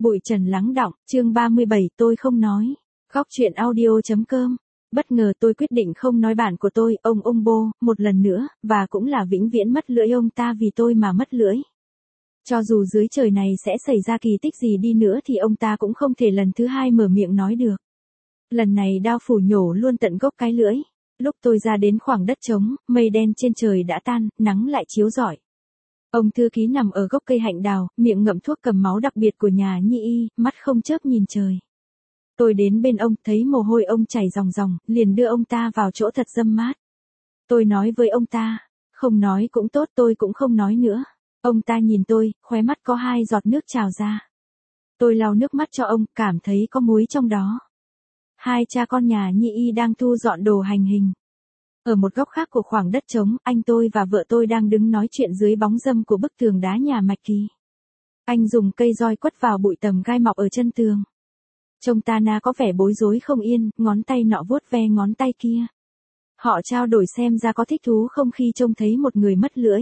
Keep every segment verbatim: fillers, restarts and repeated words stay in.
Bụi trần lắng đọng, chương ba mươi bảy tôi không nói. Góc chuyện audio.com. Bất ngờ tôi quyết định không nói bạn của tôi, ông ông Bô, một lần nữa, và cũng là vĩnh viễn mất lưỡi ông ta vì tôi mà mất lưỡi. Cho dù dưới trời này sẽ xảy ra kỳ tích gì đi nữa thì ông ta cũng không thể lần thứ hai mở miệng nói được. Lần này đao phủ nhổ luôn tận gốc cái lưỡi. Lúc tôi ra đến khoảng đất trống, mây đen trên trời đã tan, nắng lại chiếu rọi. Ông thư ký nằm ở gốc cây hạnh đào, miệng ngậm thuốc cầm máu đặc biệt của nhà Nhi y, mắt không chớp nhìn trời. Tôi đến bên ông, thấy mồ hôi ông chảy ròng ròng, liền đưa ông ta vào chỗ thật râm mát. Tôi nói với ông ta, không nói cũng tốt, tôi cũng không nói nữa. Ông ta nhìn tôi, khóe mắt có hai giọt nước trào ra. Tôi lau nước mắt cho ông, cảm thấy có muối trong đó. Hai cha con nhà Nhi y đang thu dọn đồ hành hình. Ở một góc khác của khoảng đất trống, anh tôi và vợ tôi đang đứng nói chuyện dưới bóng râm của bức tường đá nhà Mạch Kỳ. Anh dùng cây roi quất vào bụi tầm gai mọc ở chân tường. Trông Tana có vẻ bối rối không yên, ngón tay nọ vuốt ve ngón tay kia. Họ trao đổi xem ra có thích thú không khi trông thấy một người mất lưỡi.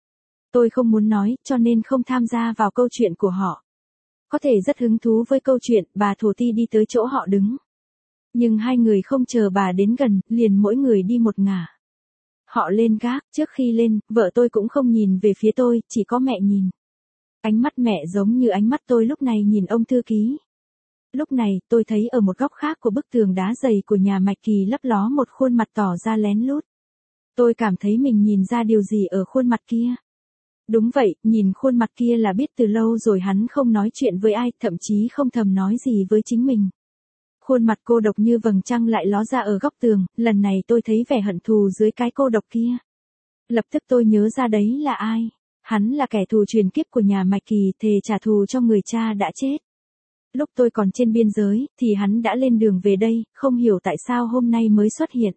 Tôi không muốn nói, cho nên không tham gia vào câu chuyện của họ. Có thể rất hứng thú với câu chuyện, bà Thổ Ti đi tới chỗ họ đứng. Nhưng hai người không chờ bà đến gần, liền mỗi người đi một ngả. Họ lên gác, trước khi lên, vợ tôi cũng không nhìn về phía tôi, chỉ có mẹ nhìn. Ánh mắt mẹ giống như ánh mắt tôi lúc này nhìn ông thư ký. Lúc này, tôi thấy ở một góc khác của bức tường đá dày của nhà Mạch Kỳ lấp ló một khuôn mặt tỏ ra lén lút. Tôi cảm thấy mình nhìn ra điều gì ở khuôn mặt kia. Đúng vậy, nhìn khuôn mặt kia là biết từ lâu rồi hắn không nói chuyện với ai, thậm chí không thầm nói gì với chính mình. Khuôn mặt cô độc như vầng trăng lại ló ra ở góc tường, lần này tôi thấy vẻ hận thù dưới cái cô độc kia. Lập tức tôi nhớ ra đấy là ai. Hắn là kẻ thù truyền kiếp của nhà Mạch Kỳ, thề trả thù cho người cha đã chết. Lúc tôi còn trên biên giới, thì hắn đã lên đường về đây, không hiểu tại sao hôm nay mới xuất hiện.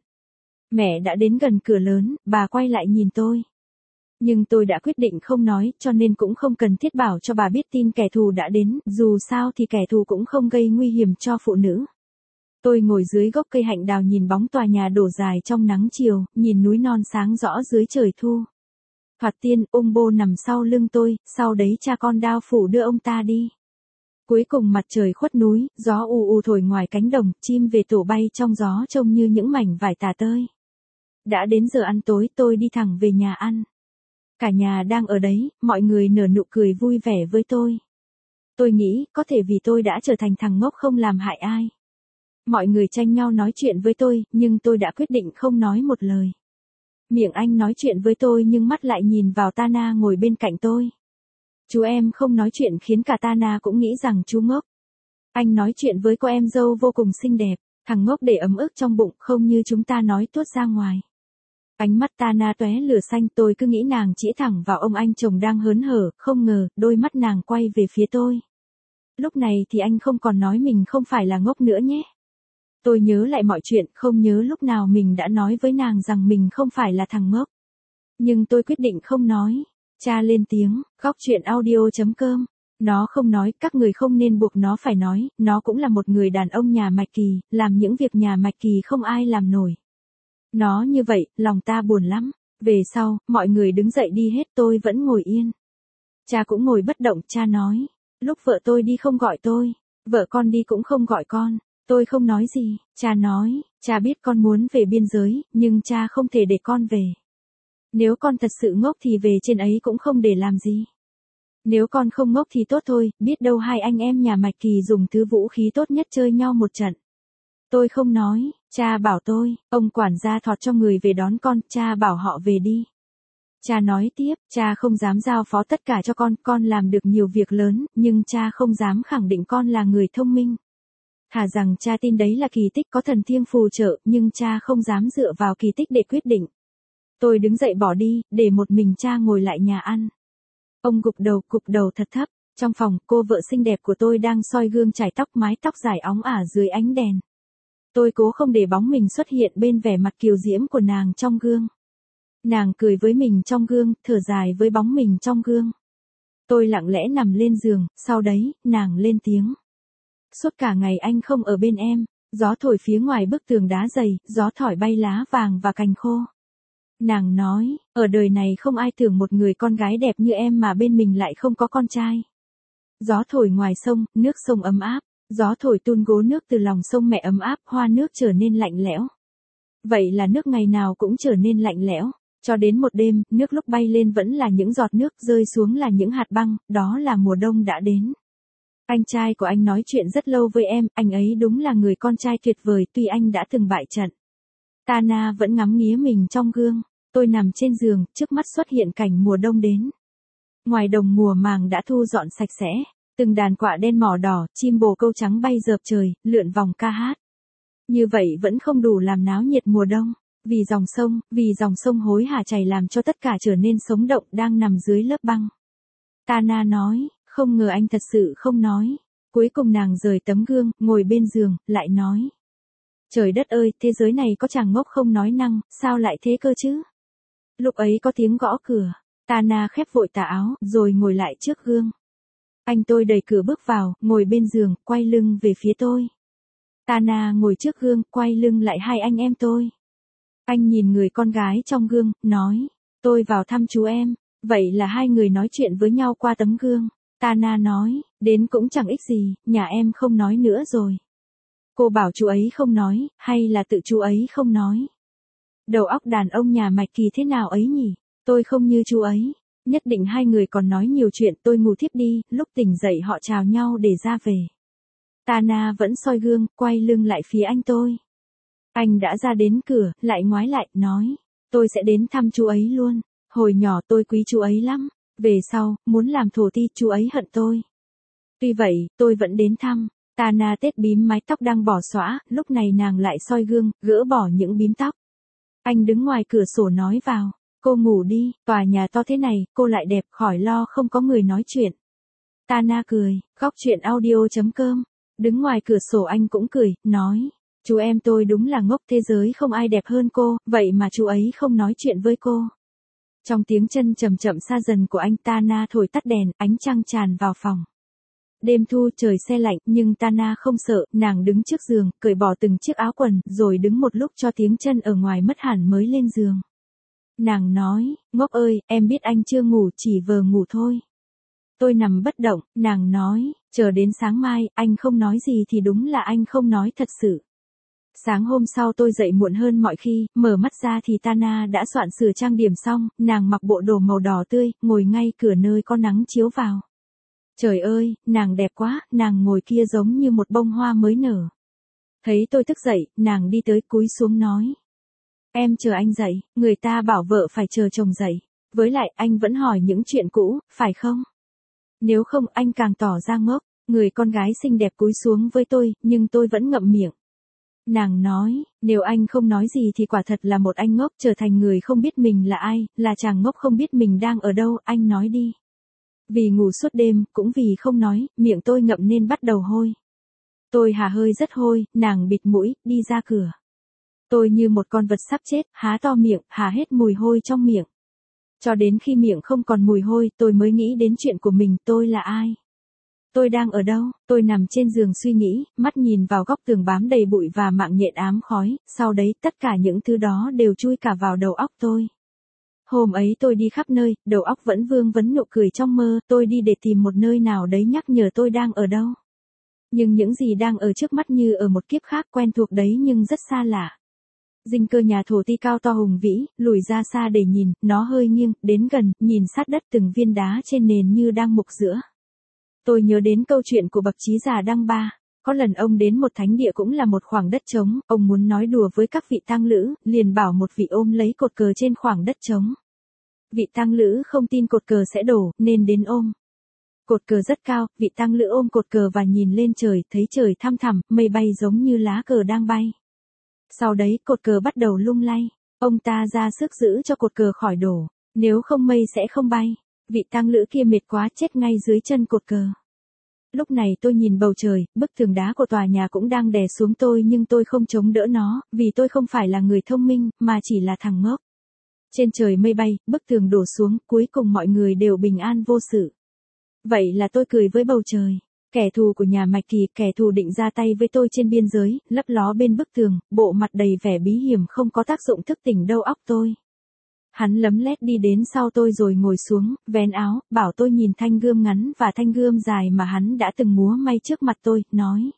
Mẹ đã đến gần cửa lớn, bà quay lại nhìn tôi. Nhưng tôi đã quyết định không nói, cho nên cũng không cần thiết bảo cho bà biết tin kẻ thù đã đến, dù sao thì kẻ thù cũng không gây nguy hiểm cho phụ nữ. Tôi ngồi dưới gốc cây hạnh đào nhìn bóng tòa nhà đổ dài trong nắng chiều, nhìn núi non sáng rõ dưới trời thu. Thoạt tiên, ông Bô nằm sau lưng tôi, sau đấy cha con đao phủ đưa ông ta đi. Cuối cùng mặt trời khuất núi, gió ù ù thổi ngoài cánh đồng, chim về tổ bay trong gió trông như những mảnh vải tà tơi. Đã đến giờ ăn tối, tôi đi thẳng về nhà ăn. Cả nhà đang ở đấy, mọi người nở nụ cười vui vẻ với tôi. Tôi nghĩ, có thể vì tôi đã trở thành thằng ngốc không làm hại ai. Mọi người tranh nhau nói chuyện với tôi, nhưng tôi đã quyết định không nói một lời. Miệng anh nói chuyện với tôi nhưng mắt lại nhìn vào Tana ngồi bên cạnh tôi. Chú em không nói chuyện khiến cả Tana cũng nghĩ rằng chú ngốc. Anh nói chuyện với cô em dâu vô cùng xinh đẹp, thằng ngốc để ấm ức trong bụng không như chúng ta nói tuốt ra ngoài. Ánh mắt Tana tóe lửa xanh, tôi cứ nghĩ nàng chỉ thẳng vào ông anh chồng đang hớn hở, không ngờ, đôi mắt nàng quay về phía tôi. Lúc này thì anh không còn nói mình không phải là ngốc nữa nhé. Tôi nhớ lại mọi chuyện, không nhớ lúc nào mình đã nói với nàng rằng mình không phải là thằng ngốc. Nhưng tôi quyết định không nói. Cha lên tiếng, góc chuyện audio.com. Nó không nói, các người không nên buộc nó phải nói, nó cũng là một người đàn ông nhà Mạch Kỳ, làm những việc nhà Mạch Kỳ không ai làm nổi. Nó như vậy, lòng ta buồn lắm. Về sau, mọi người đứng dậy đi hết, tôi vẫn ngồi yên. Cha cũng ngồi bất động, cha nói. Lúc vợ tôi đi không gọi tôi, vợ con đi cũng không gọi con. Tôi không nói gì, cha nói, cha biết con muốn về biên giới, nhưng cha không thể để con về. Nếu con thật sự ngốc thì về trên ấy cũng không để làm gì. Nếu con không ngốc thì tốt thôi, biết đâu hai anh em nhà Mạch Kỳ dùng thứ vũ khí tốt nhất chơi nhau một trận. Tôi không nói, cha bảo tôi, ông quản gia thọt cho người về đón con, cha bảo họ về đi. Cha nói tiếp, cha không dám giao phó tất cả cho con, con làm được nhiều việc lớn, nhưng cha không dám khẳng định con là người thông minh. Thà rằng cha tin đấy là kỳ tích có thần thiêng phù trợ, nhưng cha không dám dựa vào kỳ tích để quyết định. Tôi đứng dậy bỏ đi, để một mình cha ngồi lại nhà ăn. Ông gục đầu, gục đầu thật thấp. Trong phòng, cô vợ xinh đẹp của tôi đang soi gương chải tóc, mái tóc dài óng ả dưới ánh đèn. Tôi cố không để bóng mình xuất hiện bên vẻ mặt kiều diễm của nàng trong gương. Nàng cười với mình trong gương, thở dài với bóng mình trong gương. Tôi lặng lẽ nằm lên giường, sau đấy, nàng lên tiếng. Suốt cả ngày anh không ở bên em, gió thổi phía ngoài bức tường đá dày, gió thổi bay lá vàng và cành khô. Nàng nói, ở đời này không ai tưởng một người con gái đẹp như em mà bên mình lại không có con trai. Gió thổi ngoài sông, nước sông ấm áp. Gió thổi tuôn gố nước từ lòng sông mẹ ấm áp, hoa nước trở nên lạnh lẽo. Vậy là nước ngày nào cũng trở nên lạnh lẽo. Cho đến một đêm, nước lúc bay lên vẫn là những giọt nước, rơi xuống là những hạt băng, đó là mùa đông đã đến. Anh trai của anh nói chuyện rất lâu với em, anh ấy đúng là người con trai tuyệt vời, tuy anh đã từng bại trận. Tana vẫn ngắm nghía mình trong gương. Tôi nằm trên giường, trước mắt xuất hiện cảnh mùa đông đến. Ngoài đồng mùa màng đã thu dọn sạch sẽ, từng đàn quạ đen mỏ đỏ, chim bồ câu trắng bay dợp trời, lượn vòng ca hát. Như vậy vẫn không đủ làm náo nhiệt mùa đông. Vì dòng sông, vì dòng sông hối hả chảy làm cho tất cả trở nên sống động đang nằm dưới lớp băng. Tana nói, không ngờ anh thật sự không nói. Cuối cùng nàng rời tấm gương, ngồi bên giường, lại nói. Trời đất ơi, thế giới này có chàng ngốc không nói năng, sao lại thế cơ chứ? Lúc ấy có tiếng gõ cửa. Tana khép vội tà áo, rồi ngồi lại trước gương. Anh tôi đẩy cửa bước vào, ngồi bên giường, quay lưng về phía tôi. Tana ngồi trước gương, quay lưng lại hai anh em tôi. Anh nhìn người con gái trong gương, nói, tôi vào thăm chú em. Vậy là hai người nói chuyện với nhau qua tấm gương. Tana nói, đến cũng chẳng ích gì, nhà em không nói nữa rồi. Cô bảo chú ấy không nói, hay là tự chú ấy không nói? Đầu óc đàn ông nhà Mạch Kỳ thế nào ấy nhỉ? Tôi không như chú ấy. Nhất định hai người còn nói nhiều chuyện, tôi ngủ thiếp đi, lúc tỉnh dậy họ chào nhau để ra về. Tana vẫn soi gương, quay lưng lại phía anh tôi. Anh đã ra đến cửa, lại ngoái lại, nói, tôi sẽ đến thăm chú ấy luôn. Hồi nhỏ tôi quý chú ấy lắm. Về sau, muốn làm thổ ti, chú ấy hận tôi. Tuy vậy, tôi vẫn đến thăm. Tana tết bím mái tóc đang bỏ xõa, lúc này nàng lại soi gương, gỡ bỏ những bím tóc. Anh đứng ngoài cửa sổ nói vào, cô ngủ đi, tòa nhà to thế này, cô lại đẹp, khỏi lo không có người nói chuyện. Tana cười, góc chuyện audio chấm com. Đứng ngoài cửa sổ anh cũng cười, nói, chú em tôi đúng là ngốc, thế giới không ai đẹp hơn cô, vậy mà chú ấy không nói chuyện với cô. Trong tiếng chân chậm chậm xa dần của anh, Tana thổi tắt đèn, ánh trăng tràn vào phòng. Đêm thu trời se lạnh, nhưng Tana không sợ, nàng đứng trước giường, cởi bỏ từng chiếc áo quần, rồi đứng một lúc cho tiếng chân ở ngoài mất hẳn mới lên giường. Nàng nói, ngốc ơi, em biết anh chưa ngủ, chỉ vờ ngủ thôi. Tôi nằm bất động, nàng nói, chờ đến sáng mai, anh không nói gì thì đúng là anh không nói thật sự. Sáng hôm sau tôi dậy muộn hơn mọi khi, mở mắt ra thì Tana đã soạn sửa trang điểm xong, nàng mặc bộ đồ màu đỏ tươi, ngồi ngay cửa nơi có nắng chiếu vào. Trời ơi, nàng đẹp quá, nàng ngồi kia giống như một bông hoa mới nở. Thấy tôi thức dậy, nàng đi tới cúi xuống nói. Em chờ anh dậy, người ta bảo vợ phải chờ chồng dậy. Với lại anh vẫn hỏi những chuyện cũ, phải không? Nếu không anh càng tỏ ra ngốc. Người con gái xinh đẹp cúi xuống với tôi, nhưng tôi vẫn ngậm miệng. Nàng nói, nếu anh không nói gì thì quả thật là một anh ngốc, trở thành người không biết mình là ai, là chàng ngốc không biết mình đang ở đâu, anh nói đi. Vì ngủ suốt đêm, cũng vì không nói, miệng tôi ngậm nên bắt đầu hôi. Tôi hà hơi rất hôi, nàng bịt mũi, đi ra cửa. Tôi như một con vật sắp chết, há to miệng, hà hết mùi hôi trong miệng. Cho đến khi miệng không còn mùi hôi, tôi mới nghĩ đến chuyện của mình, tôi là ai? Tôi đang ở đâu? Tôi nằm trên giường suy nghĩ, mắt nhìn vào góc tường bám đầy bụi và mạng nhện ám khói, sau đấy tất cả những thứ đó đều chui cả vào đầu óc tôi. Hôm ấy tôi đi khắp nơi, đầu óc vẫn vương vấn nụ cười trong mơ, tôi đi để tìm một nơi nào đấy nhắc nhở tôi đang ở đâu. Nhưng những gì đang ở trước mắt như ở một kiếp khác quen thuộc đấy nhưng rất xa lạ. Dinh cơ nhà thổ ti cao to hùng vĩ, lùi ra xa để nhìn, nó hơi nghiêng, đến gần, nhìn sát đất từng viên đá trên nền như đang mục giữa. Tôi nhớ đến câu chuyện của bậc trí giả Đăng Ba. Có lần ông đến một thánh địa cũng là một khoảng đất trống, ông muốn nói đùa với các vị tăng lữ, liền bảo một vị ôm lấy cột cờ trên khoảng đất trống. Vị tăng lữ không tin cột cờ sẽ đổ, nên đến ôm. Cột cờ rất cao, vị tăng lữ ôm cột cờ và nhìn lên trời, thấy trời thăm thẳm, mây bay giống như lá cờ đang bay. Sau đấy, cột cờ bắt đầu lung lay. Ông ta ra sức giữ cho cột cờ khỏi đổ, nếu không mây sẽ không bay. Vị tăng lữ kia mệt quá chết ngay dưới chân cột cờ. Lúc này tôi nhìn bầu trời, bức tường đá của tòa nhà cũng đang đè xuống tôi nhưng tôi không chống đỡ nó, vì tôi không phải là người thông minh, mà chỉ là thằng ngốc. Trên trời mây bay, bức tường đổ xuống, cuối cùng mọi người đều bình an vô sự. Vậy là tôi cười với bầu trời. Kẻ thù của nhà Mạch Kỳ, kẻ thù định ra tay với tôi trên biên giới, lấp ló bên bức tường, bộ mặt đầy vẻ bí hiểm không có tác dụng thức tỉnh đầu óc tôi. Hắn lấm lét đi đến sau tôi rồi ngồi xuống, vén áo, bảo tôi nhìn thanh gươm ngắn và thanh gươm dài mà hắn đã từng múa may trước mặt tôi, nói.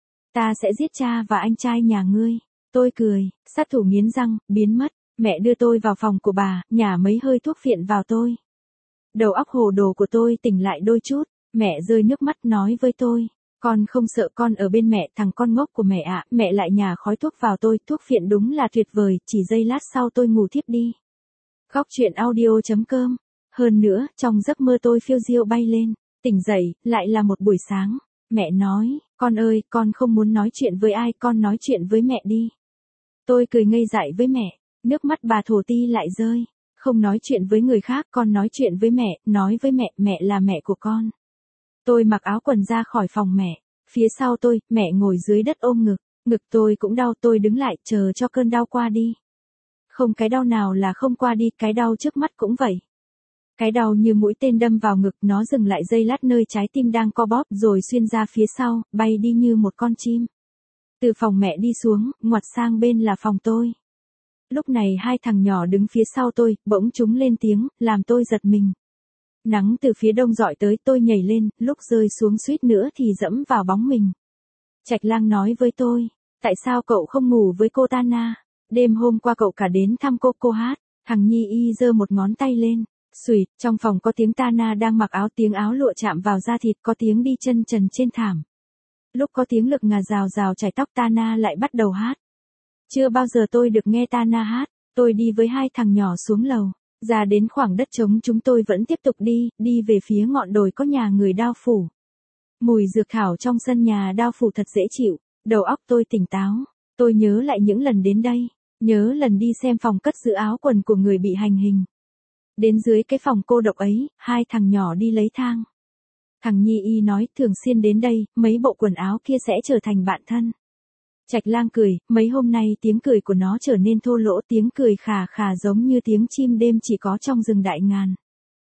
Ta sẽ giết cha và anh trai nhà ngươi. Tôi cười, sát thủ nghiến răng, biến mất. Mẹ đưa tôi vào phòng của bà, nhả mấy hơi thuốc phiện vào tôi. Đầu óc hồ đồ của tôi tỉnh lại đôi chút, mẹ rơi nước mắt nói với tôi. Con không sợ con ở bên mẹ, thằng con ngốc của mẹ ạ. Mẹ lại nhả khói thuốc vào tôi, thuốc phiện đúng là tuyệt vời, chỉ giây lát sau tôi ngủ thiếp đi. Góc truyện audio chấm com. Hơn nữa, trong giấc mơ tôi phiêu diêu bay lên, tỉnh dậy, lại là một buổi sáng. Mẹ nói, con ơi, con không muốn nói chuyện với ai, con nói chuyện với mẹ đi. Tôi cười ngây dại với mẹ, nước mắt bà Thổ Ti lại rơi. Không nói chuyện với người khác, con nói chuyện với mẹ, nói với mẹ, mẹ là mẹ của con. Tôi mặc áo quần ra khỏi phòng mẹ, phía sau tôi, mẹ ngồi dưới đất ôm ngực, ngực tôi cũng đau, tôi đứng lại chờ cho cơn đau qua đi. Không cái đau nào là không qua đi, cái đau trước mắt cũng vậy. Cái đau như mũi tên đâm vào ngực, nó dừng lại giây lát nơi trái tim đang co bóp rồi xuyên ra phía sau, bay đi như một con chim. Từ phòng mẹ đi xuống, ngoặt sang bên là phòng tôi. Lúc này hai thằng nhỏ đứng phía sau tôi, bỗng chúng lên tiếng, làm tôi giật mình. Nắng từ phía đông rọi tới, tôi nhảy lên, lúc rơi xuống suýt nữa thì dẫm vào bóng mình. Trạch Lang nói với tôi, tại sao cậu không ngủ với cô Tana? Đêm hôm qua cậu cả đến thăm cô, cô hát. Thằng Nhi Y giơ một ngón tay lên. Xùyt, trong phòng có tiếng Tana đang mặc áo, tiếng áo lụa chạm vào da thịt, có tiếng đi chân trần trên thảm. Lúc có tiếng lực ngà rào rào chải tóc, Tana lại bắt đầu hát. Chưa bao giờ tôi được nghe Tana hát. Tôi đi với hai thằng nhỏ xuống lầu, ra đến khoảng đất trống chúng tôi vẫn tiếp tục đi, đi về phía ngọn đồi có nhà người Đao Phủ. Mùi dược thảo trong sân nhà Đao Phủ thật dễ chịu, đầu óc tôi tỉnh táo. Tôi nhớ lại những lần đến đây, nhớ lần đi xem phòng cất giữ áo quần của người bị hành hình. Đến dưới cái phòng cô độc ấy, hai thằng nhỏ đi lấy thang. Thằng Nhi Y nói, thường xuyên đến đây, mấy bộ quần áo kia sẽ trở thành bạn thân. Trạch Lang cười, mấy hôm nay tiếng cười của nó trở nên thô lỗ, tiếng cười khà khà giống như tiếng chim đêm chỉ có trong rừng đại ngàn.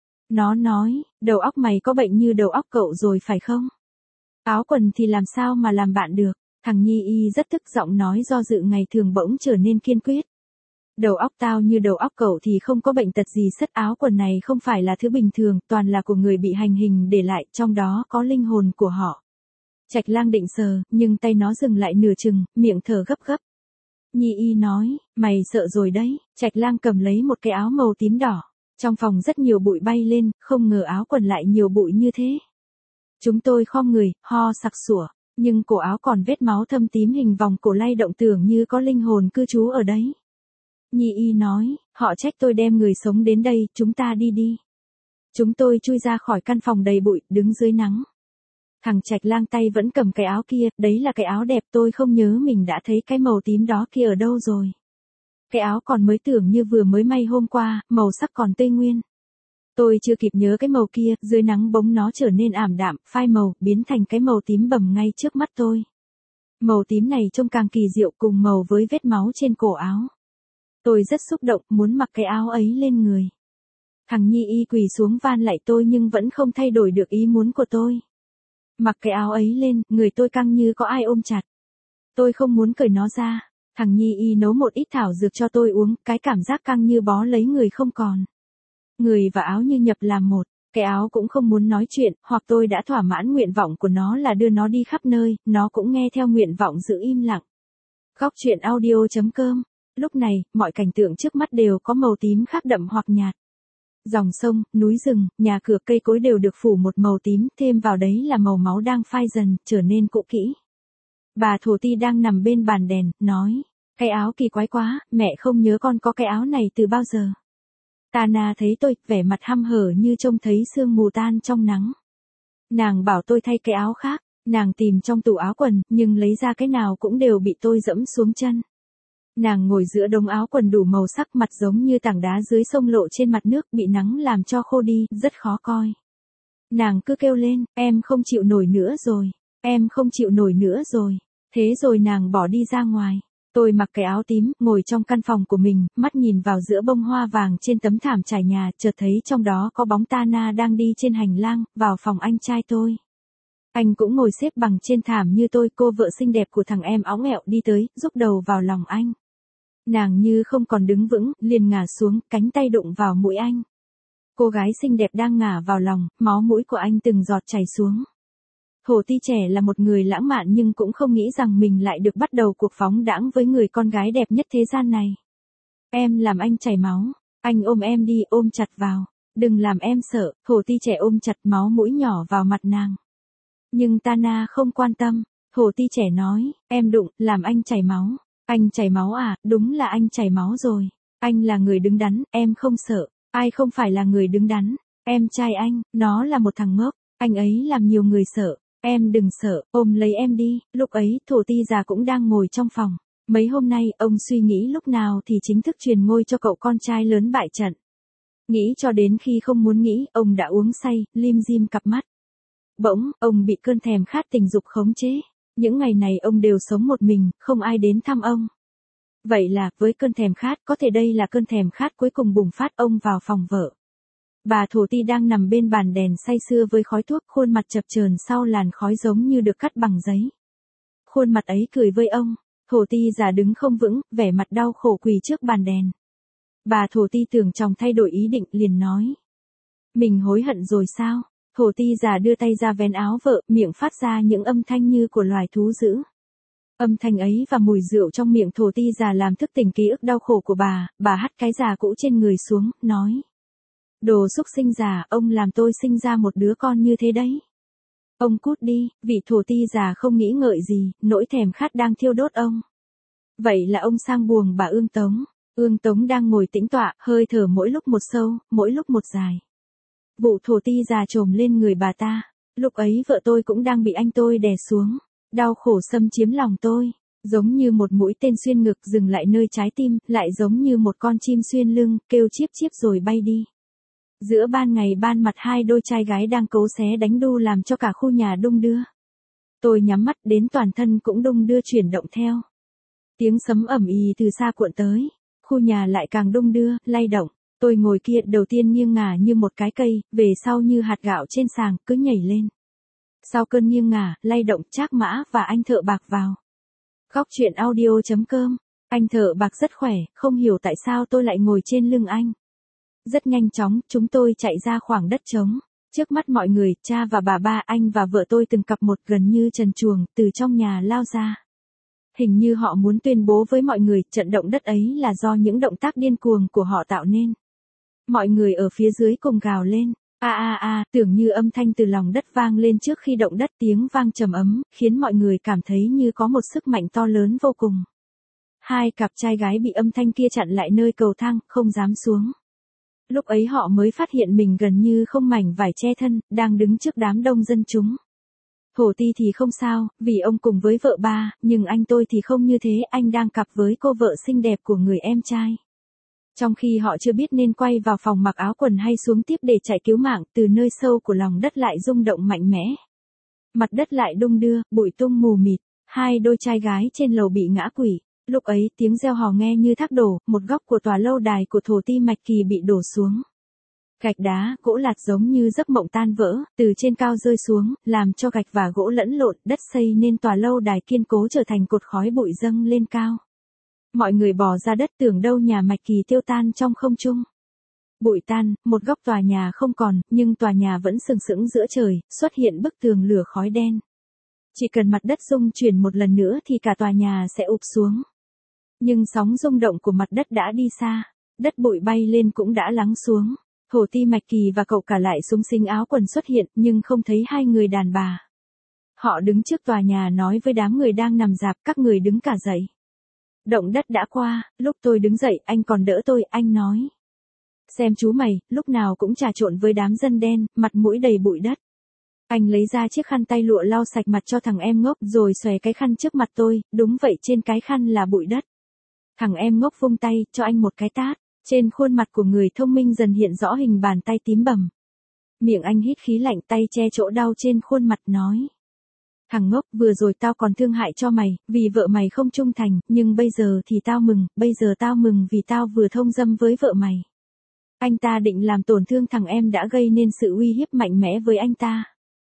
Nó nói, đầu óc mày có bệnh như đầu óc cậu rồi phải không? Áo quần thì làm sao mà làm bạn được? Thằng Nhi Y rất tức giọng nói, do dự ngày thường bỗng trở nên kiên quyết. Đầu óc tao như đầu óc cậu thì không có bệnh tật gì, sất áo quần này không phải là thứ bình thường, toàn là của người bị hành hình để lại, trong đó có linh hồn của họ. Trạch Lang định sờ, nhưng tay nó dừng lại nửa chừng, miệng thở gấp gấp. Nhi Y nói, mày sợ rồi đấy. Trạch Lang cầm lấy một cái áo màu tím đỏ. Trong phòng rất nhiều bụi bay lên, không ngờ áo quần lại nhiều bụi như thế. Chúng tôi khom người, ho sặc sủa, nhưng cổ áo còn vết máu thâm tím, hình vòng cổ lay động, tưởng như có linh hồn cư trú ở đấy. Nhi Y nói, họ trách tôi đem người sống đến đây, chúng ta đi đi. Chúng tôi chui ra khỏi căn phòng đầy bụi, đứng dưới nắng. Thằng Trạch Lang tay vẫn cầm cái áo kia, đấy là cái áo đẹp, tôi không nhớ mình đã thấy cái màu tím đó kia ở đâu rồi. Cái áo còn mới, tưởng như vừa mới may hôm qua, màu sắc còn tươi nguyên. Tôi chưa kịp nhớ cái màu kia, dưới nắng bóng nó trở nên ảm đạm, phai màu, biến thành cái màu tím bầm ngay trước mắt tôi. Màu tím này trông càng kỳ diệu, cùng màu với vết máu trên cổ áo. Tôi rất xúc động, muốn mặc cái áo ấy lên người. Thằng Nhi Y quỳ xuống van lạy tôi nhưng vẫn không thay đổi được ý muốn của tôi. Mặc cái áo ấy lên, người tôi căng như có ai ôm chặt. Tôi không muốn cởi nó ra. Thằng Nhi Y nấu một ít thảo dược cho tôi uống, cái cảm giác căng như bó lấy người không còn. Người và áo như nhập làm một. Cái áo cũng không muốn nói chuyện, hoặc tôi đã thỏa mãn nguyện vọng của nó là đưa nó đi khắp nơi, nó cũng nghe theo nguyện vọng giữ im lặng. Góc truyện audio chấm com. Lúc này, mọi cảnh tượng trước mắt đều có màu tím khác đậm hoặc nhạt. Dòng sông, núi rừng, nhà cửa, cây cối đều được phủ một màu tím, thêm vào đấy là màu máu đang phai dần, trở nên cũ kỹ. Bà Thổ Ti đang nằm bên bàn đèn, nói, cái áo kỳ quái quá, mẹ không nhớ con có cái áo này từ bao giờ. Tana thấy tôi, vẻ mặt hăm hở như trông thấy sương mù tan trong nắng. Nàng bảo tôi thay cái áo khác, nàng tìm trong tủ áo quần, nhưng lấy ra cái nào cũng đều bị tôi dẫm xuống chân. Nàng ngồi giữa đống áo quần đủ màu sắc, mặt giống như tảng đá dưới sông lộ trên mặt nước, bị nắng làm cho khô đi, rất khó coi. Nàng cứ kêu lên, em không chịu nổi nữa rồi, em không chịu nổi nữa rồi. Thế rồi nàng bỏ đi ra ngoài. Tôi mặc cái áo tím, ngồi trong căn phòng của mình, mắt nhìn vào giữa bông hoa vàng trên tấm thảm trải nhà, chợt thấy trong đó có bóng Tana đang đi trên hành lang, vào phòng anh trai tôi. Anh cũng ngồi xếp bằng trên thảm như tôi, cô vợ xinh đẹp của thằng em óng ẹo đi tới, rúc đầu vào lòng anh. Nàng như không còn đứng vững, liền ngả xuống, cánh tay đụng vào mũi anh. Cô gái xinh đẹp đang ngả vào lòng, máu mũi của anh từng giọt chảy xuống. Hồ Ti trẻ là một người lãng mạn nhưng cũng không nghĩ rằng mình lại được bắt đầu cuộc phóng đãng với người con gái đẹp nhất thế gian này. Em làm anh chảy máu, anh ôm em đi, ôm chặt vào. Đừng làm em sợ, Hồ Ti trẻ ôm chặt, máu mũi nhỏ vào mặt nàng. Nhưng Tana không quan tâm, Hồ Ti trẻ nói, em đụng, làm anh chảy máu. Anh chảy máu à, đúng là anh chảy máu rồi. Anh là người đứng đắn, em không sợ. Ai không phải là người đứng đắn. Em trai anh, nó là một thằng ngốc. Anh ấy làm nhiều người sợ. Em đừng sợ, ôm lấy em đi. Lúc ấy, Thổ Ti già cũng đang ngồi trong phòng. Mấy hôm nay, ông suy nghĩ lúc nào thì chính thức truyền ngôi cho cậu con trai lớn bại trận. Nghĩ cho đến khi không muốn nghĩ, ông đã uống say, lim dim cặp mắt. Bỗng, ông bị cơn thèm khát tình dục khống chế. Những ngày này ông đều sống một mình, không ai đến thăm ông. Vậy là, với cơn thèm khát, có thể đây là cơn thèm khát cuối cùng bùng phát, ông vào phòng vợ. Bà Thổ Ti đang nằm bên bàn đèn say sưa với khói thuốc, khuôn mặt chập chờn sau làn khói giống như được cắt bằng giấy. Khuôn mặt ấy cười với ông. Thổ Ti già đứng không vững, vẻ mặt đau khổ quỳ trước bàn đèn. Bà Thổ Ti tưởng chồng thay đổi ý định, liền nói. Mình hối hận rồi sao? Thổ Ti già đưa tay ra vén áo vợ, miệng phát ra những âm thanh như của loài thú dữ. Âm thanh ấy và mùi rượu trong miệng Thổ Ti già làm thức tỉnh ký ức đau khổ của bà, bà hắt cái già cũ trên người xuống, nói. Đồ xúc sinh già, ông làm tôi sinh ra một đứa con như thế đấy. Ông cút đi, vị Thổ Ti già không nghĩ ngợi gì, nỗi thèm khát đang thiêu đốt ông. Vậy là ông sang buồng bà Ương Tống. Ương Tống đang ngồi tĩnh tọa, hơi thở mỗi lúc một sâu, mỗi lúc một dài. Vụ Thổ Ti già trồm lên người bà ta. Lúc ấy vợ tôi cũng đang bị anh tôi đè xuống. Đau khổ xâm chiếm lòng tôi. Giống như một mũi tên xuyên ngực dừng lại nơi trái tim, lại giống như một con chim xuyên lưng, kêu chíp chíp rồi bay đi. Giữa ban ngày ban mặt hai đôi trai gái đang cấu xé đánh đu làm cho cả khu nhà đung đưa. Tôi nhắm mắt đến toàn thân cũng đung đưa chuyển động theo. Tiếng sấm ầm ì từ xa cuộn tới. Khu nhà lại càng đung đưa, lay động. Tôi ngồi kia đầu tiên nghiêng ngả như một cái cây, về sau như hạt gạo trên sàng, cứ nhảy lên. Sau cơn nghiêng ngả, lay động, Trác Mã và anh thợ bạc vào. Góc truyện audio chấm com. Anh thợ bạc rất khỏe, không hiểu tại sao tôi lại ngồi trên lưng anh. Rất nhanh chóng, chúng tôi chạy ra khoảng đất trống. Trước mắt mọi người, cha và bà ba, anh và vợ tôi từng cặp một gần như trần truồng, từ trong nhà lao ra. Hình như họ muốn tuyên bố với mọi người, trận động đất ấy là do những động tác điên cuồng của họ tạo nên. Mọi người ở phía dưới cùng gào lên. A a a, tưởng như âm thanh từ lòng đất vang lên trước khi động đất, tiếng vang trầm ấm, khiến mọi người cảm thấy như có một sức mạnh to lớn vô cùng. Hai cặp trai gái bị âm thanh kia chặn lại nơi cầu thang, không dám xuống. Lúc ấy họ mới phát hiện mình gần như không mảnh vải che thân, đang đứng trước đám đông dân chúng. Thổ Ti thì không sao, vì ông cùng với vợ ba, nhưng anh tôi thì không như thế, anh đang cặp với cô vợ xinh đẹp của người em trai. Trong khi họ chưa biết nên quay vào phòng mặc áo quần hay xuống tiếp để chạy cứu mạng, từ nơi sâu của lòng đất lại rung động mạnh mẽ. Mặt đất lại đung đưa, bụi tung mù mịt, hai đôi trai gái trên lầu bị ngã quỵ. Lúc ấy tiếng reo hò nghe như thác đổ, một góc của tòa lâu đài của Thổ Ti Mạch Kỳ bị đổ xuống. Gạch đá, gỗ lạt giống như giấc mộng tan vỡ, từ trên cao rơi xuống, làm cho gạch và gỗ lẫn lộn, đất xây nên tòa lâu đài kiên cố trở thành cột khói bụi dâng lên cao. Mọi người bò ra đất tưởng đâu nhà Mạch Kỳ tiêu tan trong không trung. Bụi tan, một góc tòa nhà không còn, nhưng tòa nhà vẫn sừng sững giữa trời, xuất hiện bức tường lửa khói đen. Chỉ cần mặt đất rung chuyển một lần nữa thì cả tòa nhà sẽ ụp xuống. Nhưng sóng rung động của mặt đất đã đi xa, đất bụi bay lên cũng đã lắng xuống. Thổ Ti Mạch Kỳ và cậu cả lại xúng xính áo quần xuất hiện, nhưng không thấy hai người đàn bà. Họ đứng trước tòa nhà nói với đám người đang nằm rạp, các người đứng cả dậy. Động đất đã qua, lúc tôi đứng dậy, anh còn đỡ tôi, anh nói. Xem chú mày, lúc nào cũng trà trộn với đám dân đen, mặt mũi đầy bụi đất. Anh lấy ra chiếc khăn tay lụa lau sạch mặt cho thằng em ngốc rồi xòe cái khăn trước mặt tôi, đúng vậy trên cái khăn là bụi đất. Thằng em ngốc vung tay, cho anh một cái tát. Trên khuôn mặt của người thông minh dần hiện rõ hình bàn tay tím bầm. Miệng anh hít khí lạnh, tay che chỗ đau trên khuôn mặt, nói. Thằng ngốc, vừa rồi tao còn thương hại cho mày, vì vợ mày không trung thành, nhưng bây giờ thì tao mừng, bây giờ tao mừng vì tao vừa thông dâm với vợ mày. Anh ta định làm tổn thương thằng em đã gây nên sự uy hiếp mạnh mẽ với anh ta.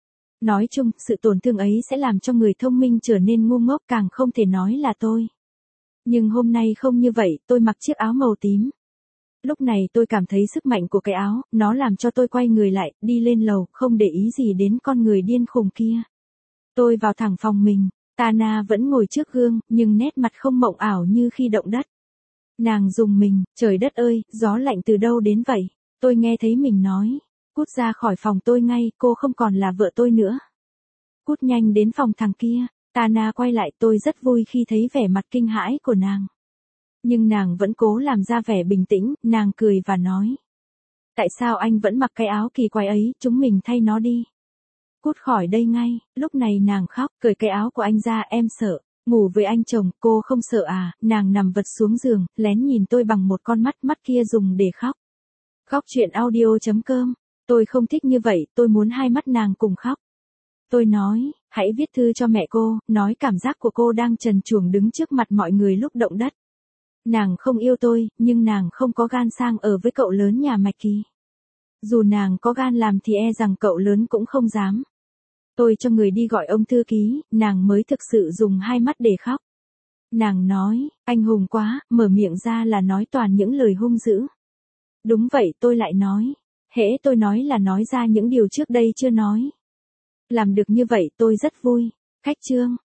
Nói chung, sự tổn thương ấy sẽ làm cho người thông minh trở nên ngu ngốc, càng không thể nói là tôi. Nhưng hôm nay không như vậy, tôi mặc chiếc áo màu tím. Lúc này tôi cảm thấy sức mạnh của cái áo, nó làm cho tôi quay người lại, đi lên lầu, không để ý gì đến con người điên khùng kia. Tôi vào thẳng phòng mình, Tana vẫn ngồi trước gương, nhưng nét mặt không mộng ảo như khi động đất. Nàng rùng mình, trời đất ơi, gió lạnh từ đâu đến vậy? Tôi nghe thấy mình nói, cút ra khỏi phòng tôi ngay, cô không còn là vợ tôi nữa. Cút nhanh đến phòng thằng kia. Tana quay lại, tôi rất vui khi thấy vẻ mặt kinh hãi của nàng. Nhưng nàng vẫn cố làm ra vẻ bình tĩnh, nàng cười và nói. Tại sao anh vẫn mặc cái áo kỳ quái ấy, chúng mình thay nó đi. Cút khỏi đây ngay, lúc này nàng khóc, cởi cái áo của anh ra, em sợ. Ngủ với anh chồng, cô không sợ à, nàng nằm vật xuống giường, lén nhìn tôi bằng một con mắt, mắt kia dùng để khóc. Khóc chuyện audio chấm com, tôi không thích như vậy, tôi muốn hai mắt nàng cùng khóc. Tôi nói, hãy viết thư cho mẹ cô, nói cảm giác của cô đang trần truồng đứng trước mặt mọi người lúc động đất. Nàng không yêu tôi, nhưng nàng không có gan sang ở với cậu lớn nhà Mạch Kỳ. Dù nàng có gan làm thì e rằng cậu lớn cũng không dám. Tôi cho người đi gọi ông thư ký, nàng mới thực sự dùng hai mắt để khóc. Nàng nói, anh hùng quá, mở miệng ra là nói toàn những lời hung dữ. Đúng vậy, tôi lại nói. Hễ tôi nói là nói ra những điều trước đây chưa nói. Làm được như vậy tôi rất vui. Khách chương.